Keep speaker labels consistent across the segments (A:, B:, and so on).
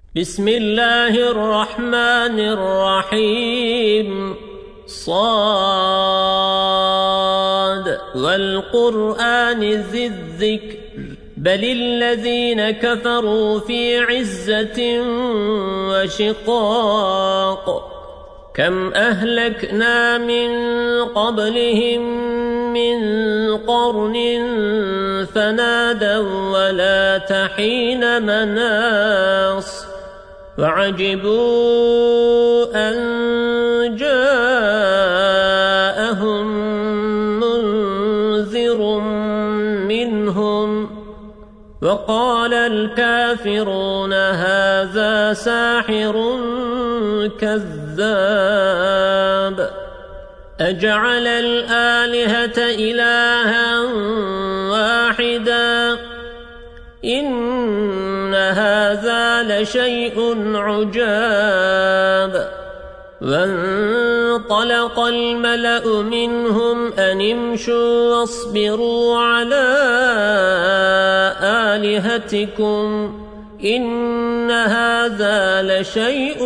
A: بسم الله الرحمن الرحيم صاد والقرآن ذي الذكر بل الذين كفروا في عزة وشقاق كم أهلكنا من قبلهم من قرن فنادوا ولا تحين مناص وعجبوا أن جاءهم منذر منهم وقال الكافرون هذا ساحر كذاب أجعل الآلهة إلها واحدا إن هذا لشيء عجاب وانطلق الملأ منهم أن امشوا واصبروا على آلهتكم إن هذا لشيء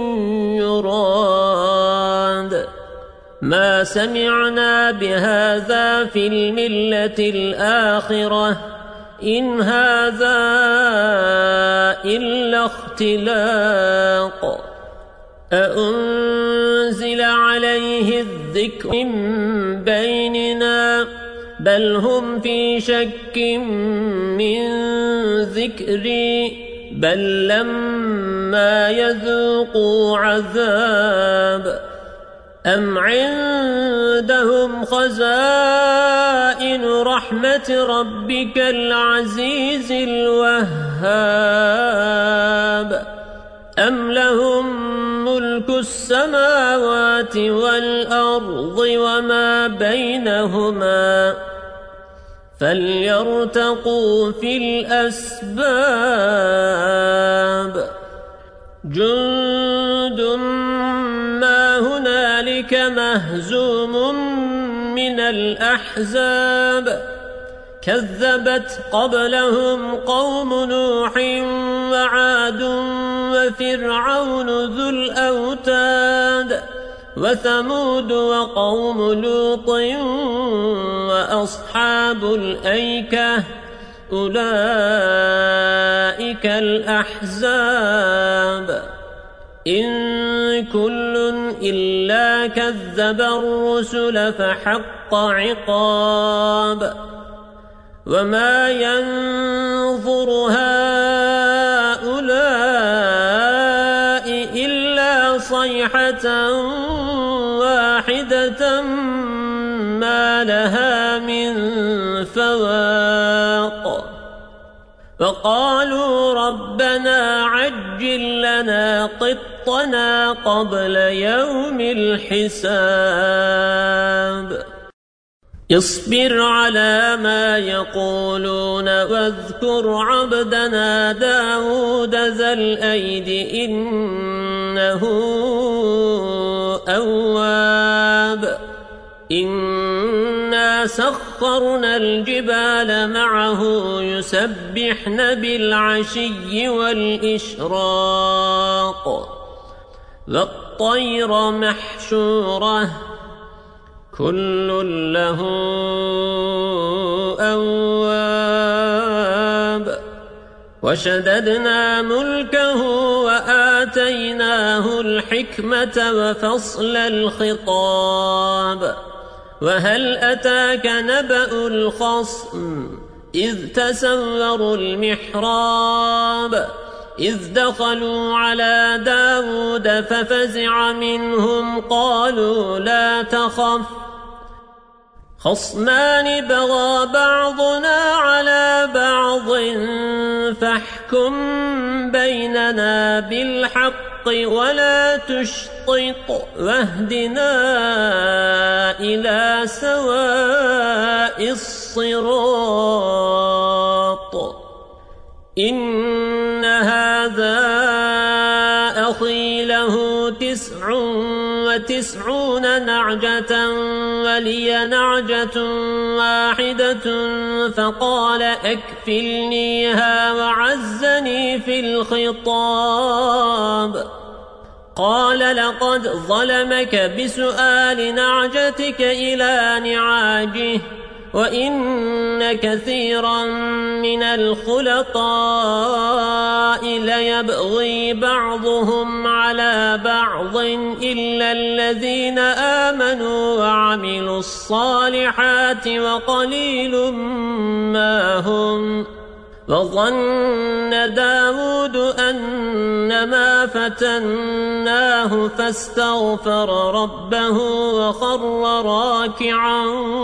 A: يراد ما سمعنا بهذا في الملة الآخرة إن هذا إلا اختلاق أأنزل عليه الذكر من بيننا بل هم في شك من ذكري بل لما يذوقوا عذاب أم عندهم خزائن رحمة ربك العزيز الوهاب أم لهم ملك السماوات والأرض وما بينهما فليرتقوا في الأسباب جند ما هنالك مهزوم من الأحزاب كذبت قبلهم قوم نوح وعاد وفرعون ذو الأوتاد وثمود وقوم لوط وأصحاب الأيكة أولئك الأحزاب إن كل إلا كذب الرسل فحق عقاب وما ينظر هؤلاء إلا صيحة واحدة ما لها من فواق وقالوا ربنا عجل لنا قطنا قبل يوم الحساب اصبر على ما يقولون واذكر عبدنا داود ذا الأيد إنه أواب إنا سخرنا الجبال معه يسبحن بالعشي والإشراق والطير محشورة كل له أواب وشددنا ملكه وآتيناه الحكمة وفصل الخطاب وهل أتاك نبأ الخصم إذ تسوروا المحراب إذ دخلوا على داود ففزع منهم قالوا لا تخف خصمان بغى بعضنا على بعض فاحكم بيننا بالحق ولا تشطط واهدنا إلى سواء الصراط إن هذا أخي له 99 نعجة ولي نعجة واحدة فقال أكفلنيها وعزني في الخطاب. قال لقد ظلمك بسؤال نعجتك إلى نعاجه وإن كثيرا من الخلطاء ليبغي بعضهم على بعض إلا الذين آمنوا وعملوا الصالحات وقليل ما هم. وظن داود أنما فتناه فاستغفر ربه وخر راكعا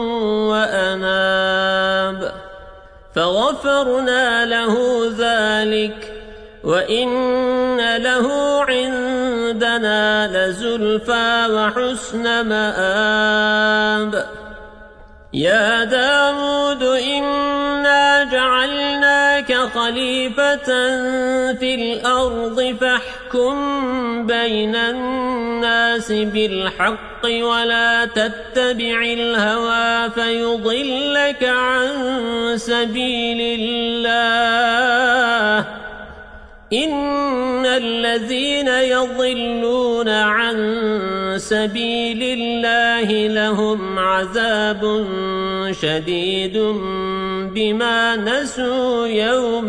A: وأناب فغفرنا له ذلك وإن له عندنا لزلفى وحسن مآب. يا داود إنا جعلناك خليفة في الأرض فاحكم بين الناس بالحق ولا تتبع الهوى فيضلك عن سبيل الله. إن الذين يضلون عن سبيل الله لهم عذاب شديد بما نسوا يوم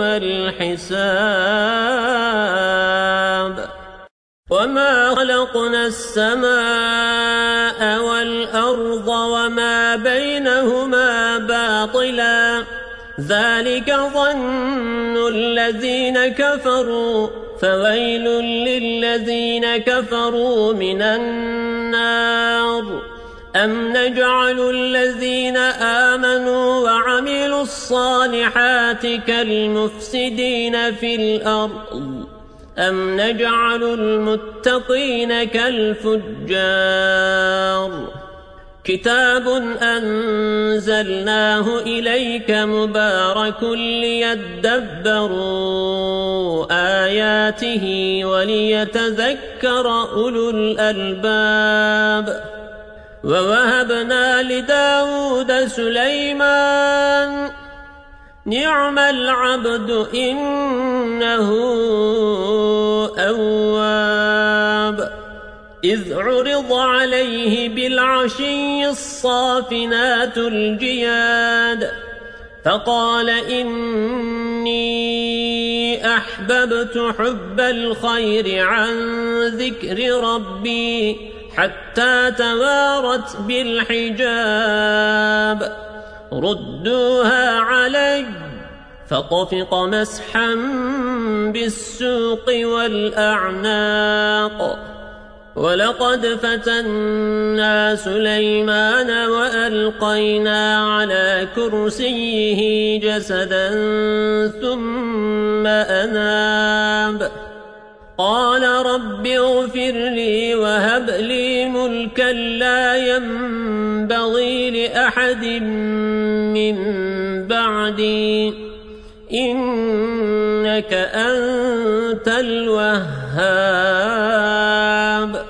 A: الحساب. وما خلقنا السماء والأرض وما بينهما باطلا ذلك ظن الذين كفروا فويل للذين كفروا من النار. أم نجعل الذين آمنوا وعملوا الصالحات كالمفسدين في الأرض أم نجعل المتقين كالفجار. كتاب أنزلناه إليك مبارك ليدبروا آياته وليتذكر أولو الألباب. ووهبنا لداود سليمان نعم العبد إنه أواب. إذ عرض عليه بالعشي الصافنات الجياد فقال إني أحببت حب الخير عن ذكر ربي حتى توارت بالحجاب. ردوها علي فطفق مسحا بالسوق والأعناق. ولقد فتنا سليمان وألقينا على كرسيه جسدا ثم أناب. قال رب اغفر لي وهب لي ملكا لا ينبغي لأحد من بعدي إنك أنت الوهاب.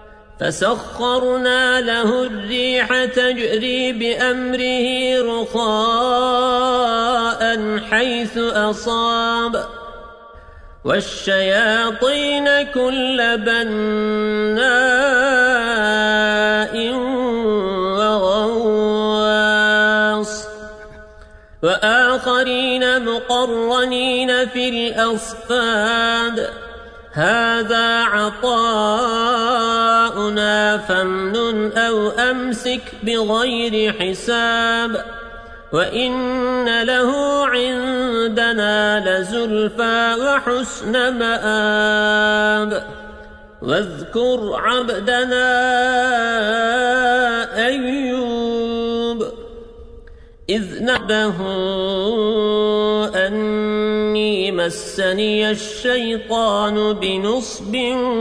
A: فسخرنا له الريح تجري بأمره رخاء حيث أصاب والشياطين كل بناء وغواص وآخرين مقرنين في الأصفاد. هذا عطاؤنا فامنن أو أمسك بغير حساب وإن له عندنا لزلفى وحسن مآب. واذكر عبدنا أيوب إذ نبه أني مسني الشيطان بنصب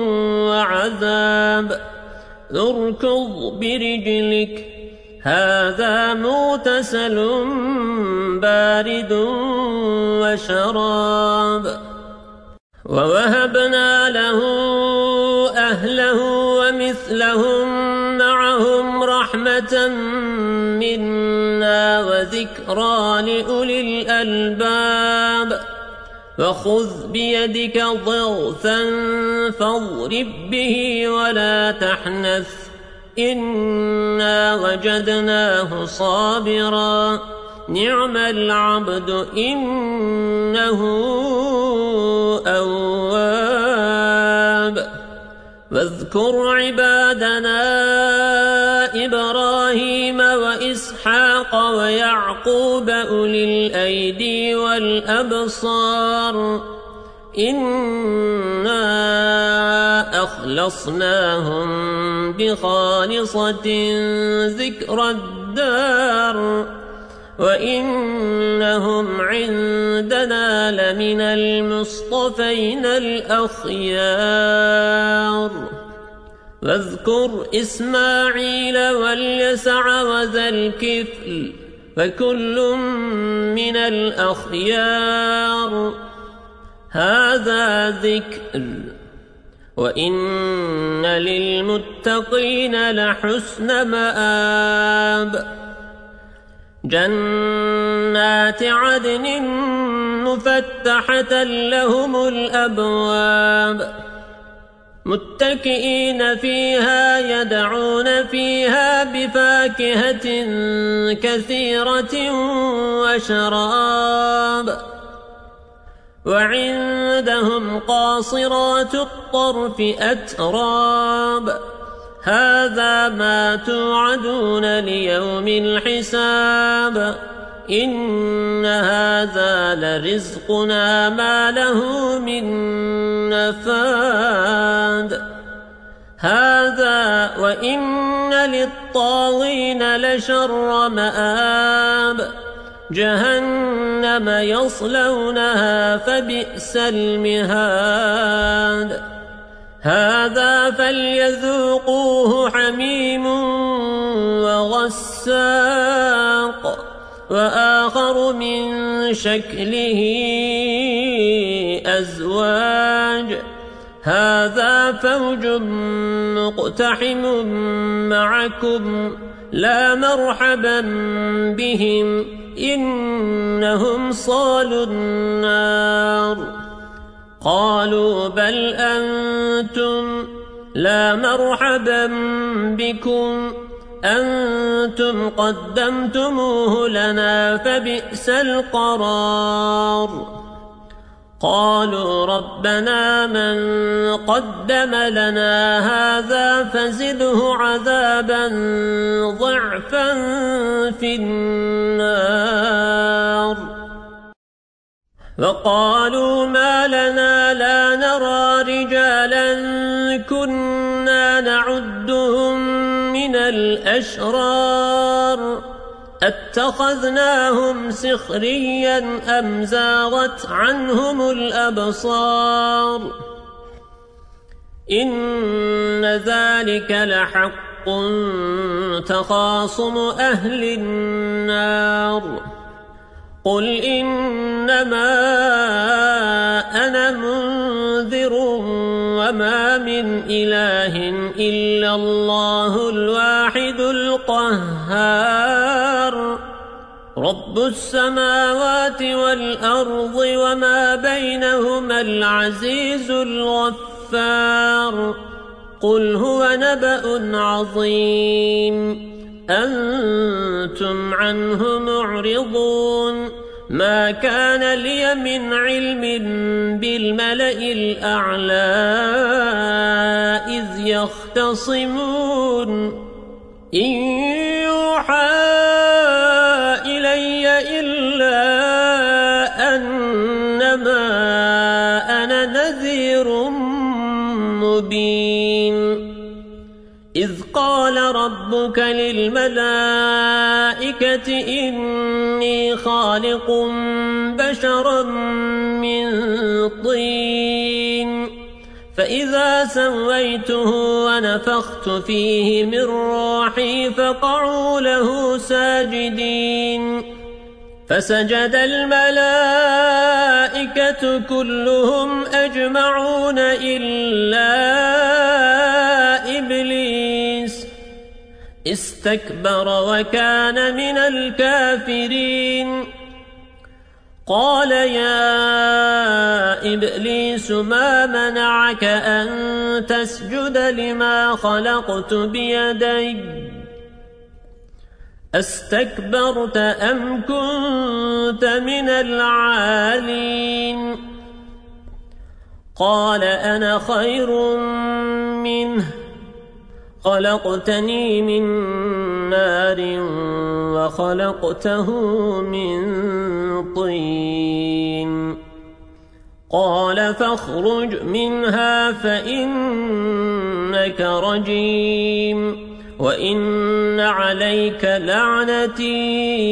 A: وعذاب. اركض برجلك هذا مغتسل بارد وشراب. ووهبنا له أهله ومثلهم معهم رحمة منا وذكرى لأولي الألباب وخذ بيدك ضغثا فاضرب به ولا تحنث إنا وجدناه صابرا نعم العبد إنه أواب واذكر عبادنا إبراهيم وإسحاق ويعقوب أولي الأيدي والأبصار إنا أخلصناهم بخالصة ذكر الدار وإنهم عندنا لمن المصطفين الأخيار واذكر إسماعيل واليسع وذا الكفل فكل من الأخيار هذا ذكر وإن للمتقين لحسن مآب جنات عدن مفتحة لهم الأبواب متكئين فيها يدعون فيها بفاكهة كثيرة وشراب وعندهم قاصرات الطرف أتراب هذا ما توعدون ليوم الحساب إن هذا لرزقنا ما له من نفاد هذا وإن للطاغين لشر مآب جهنم يصلونها فبئس المهاد هذا فليذوقوه حميم وغساق وآخر من شكله أزواج هذا فوج مقتحم معكم لا مرحبا بهم إنهم صالوا النار قالوا بل أنتم لا مرحبا بكم أنتم قدمتموه لنا فبئس القرار قالوا ربنا من قدم لنا هذا فزده عذابا ضعفا في النار وقالوا ما لنا لا نرى رجالا كنا نعدهم من الأشرار اتخذناهم سخريا أم زاغت عنهم الأبصار إن ذلك لحق تخاصم أهل النار قل إنما أنا منذر وما من إله إلا الله الواحد القهار رب السماوات والأرض وما بينهما العزيز الغفار قل هو نبأ عظيم أنتم عنه معرضون ما كان لي من علم بالملأ الأعلى إذ يختصمون إن يوحى إلي إلا أنما أنا نذير مبين إذ قال ربك للملائكة إني خالق بشرا من طين فإذا سويته ونفخت فيه من روحي فقعوا له ساجدين فسجد الملائكة كلهم أجمعون إلا استكبر وكان من الكافرين قال يا إبليس ما منعك أن تسجد لما خلقت بيدي استكبرت أم كنت من العالين قال أنا خير منه خلقتني من نار وخلقته من طين قال فاخرج منها فإنك رجيم وإن عليك لعنتي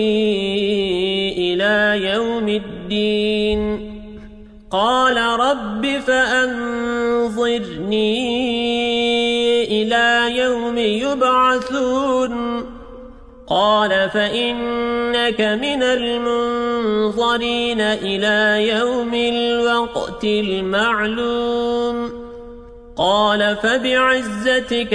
A: إلى يوم الدين قال رب فأنظرني إلى يوم يبعثون قال فإنك من المنظرين إلى يوم الوقت المعلوم قال فبعزتك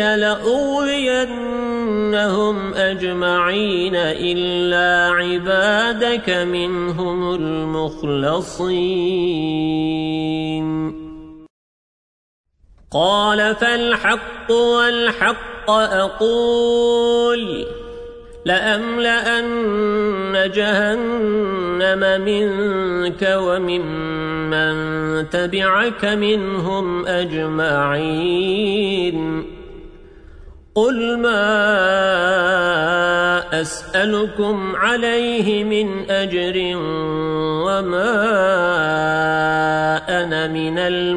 A: لأغوينهم أجمعين إلا عبادك منهم المخلصين قال فالحق والحق أقول لأملأن جهنم منك وممن تبعك منهم أجمعين قل ما أسألكم عليه من أجر وما أنا من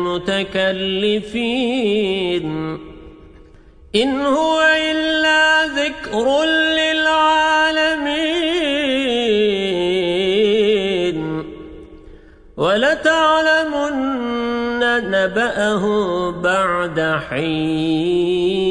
A: المتكلفين إن هو إلا ذكر للعالمين ولتعلمن نبأه بعد حين